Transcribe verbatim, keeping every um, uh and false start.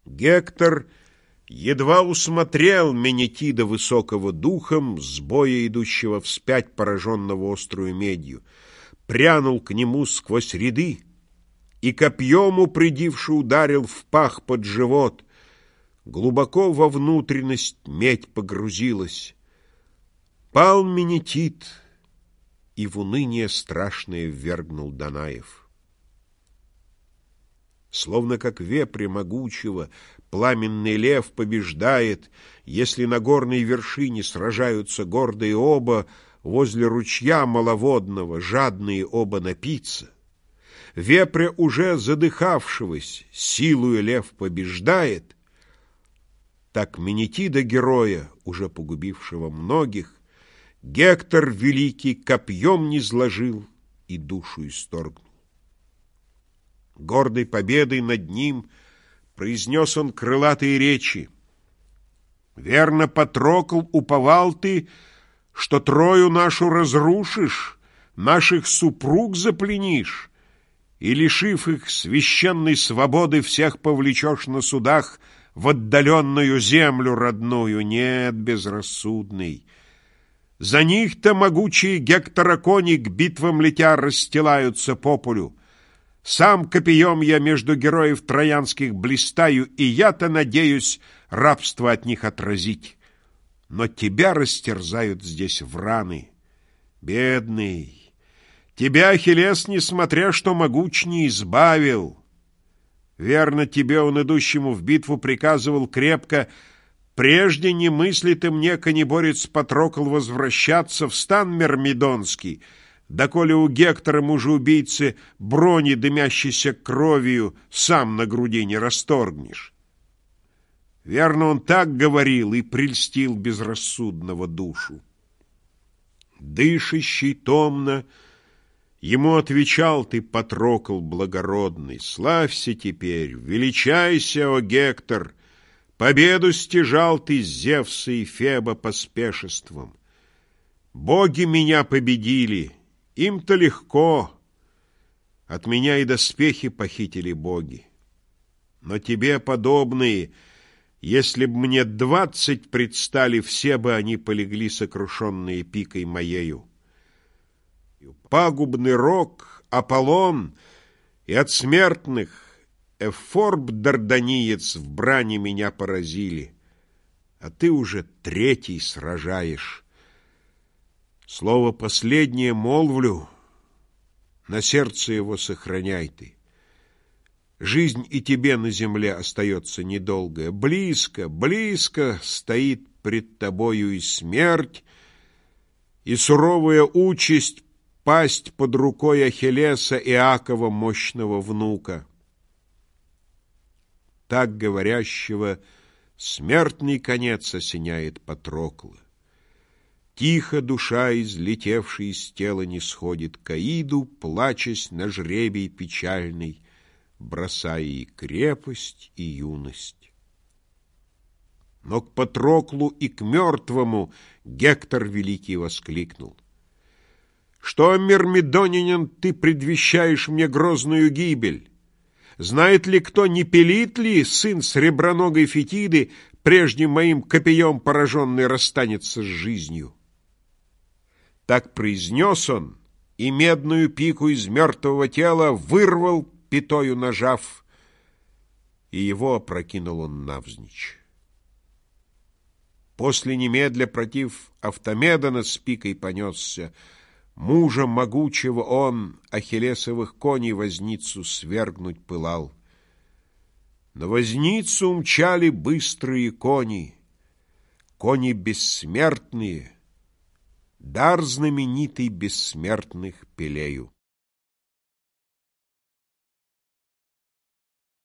Гектор едва усмотрел Менетида высокого духом, с боя идущего вспять, пораженного острую медью, прянул к нему сквозь ряды и копьем упредивши ударил в пах под живот. Глубоко во внутренность медь погрузилась. Пал Менетид, и в уныние страшное ввергнул Данаев. Словно как вепря могучего пламенный лев побеждает, если на горной вершине сражаются гордые оба, возле ручья маловодного жадные оба напиться. Вепря уже задыхавшегося силою лев побеждает, так Менетида героя, уже погубившего многих, Гектор великий копьем низложил и душу исторгнул. Гордой победой над ним произнес он крылатые речи. «Верно, Патрокл, уповал ты, что Трою нашу разрушишь, наших супруг запленишь, и, лишив их священной свободы, всех повлечешь на судах в отдаленную землю родную. Нет, безрассудный, за них-то могучие Гектора кони к битвам летя расстилаются по полю. Сам копьем я между героев троянских блистаю, и я-то надеюсь рабство от них отразить. Но тебя растерзают здесь враны. Бедный, тебя Ахиллес, несмотря что могуч, не избавил. Верно, тебе он, идущему в битву, приказывал крепко: прежде не мысли ты мне, конеборец Патрокл, возвращаться в стан Мирмидонский, доколе у Гектора, мужа-убийцы, брони, дымящейся кровью, сам на груди не расторгнешь. Верно, он так говорил и прельстил безрассудного душу. Дышащий томно, ему отвечал ты, Патрокл благородный: славься теперь, величайся, о Гектор! Победу стяжал ты Зевса и Феба поспешеством. Боги меня победили, им-то легко. От меня и доспехи похитили боги. Но тебе подобные, если б мне двадцать предстали, все бы они полегли, сокрушенные пикой моею. Пагубный рок, Аполлон, и от смертных Эфорб Дарданиец в брани меня поразили, а ты уже третий сражаешь. Слово последнее молвлю, на сердце его сохраняй ты. Жизнь и тебе на земле остается недолгая. Близко, близко стоит пред тобою и смерть, и суровая участь пасть под рукой Ахиллеса, Иакова, мощного внука. Так говорящего смертный конец осеняет Патрокла. Тихо душа, излетевшая из тела, не сходит к Аиду, плачась на жребий печальный, бросая и крепость, и юность. Но к Патроклу и к мертвому Гектор великий воскликнул: «Что, мирмидонянин, ты предвещаешь мне грозную гибель? Знает ли кто, не пилит ли сын среброногой Фетиды, прежним моим копьем пораженный, расстанется с жизнью?» Так произнес он, и медную пику из мертвого тела вырвал, пятою нажав, и его опрокинул он навзничь. После немедля против Автомедона с пикой понесся. Мужа могучего он, Ахиллесовых коней, возницу свергнуть пылал. На возницу умчали быстрые кони, кони бессмертные, дар знаменитый бессмертных Пелею.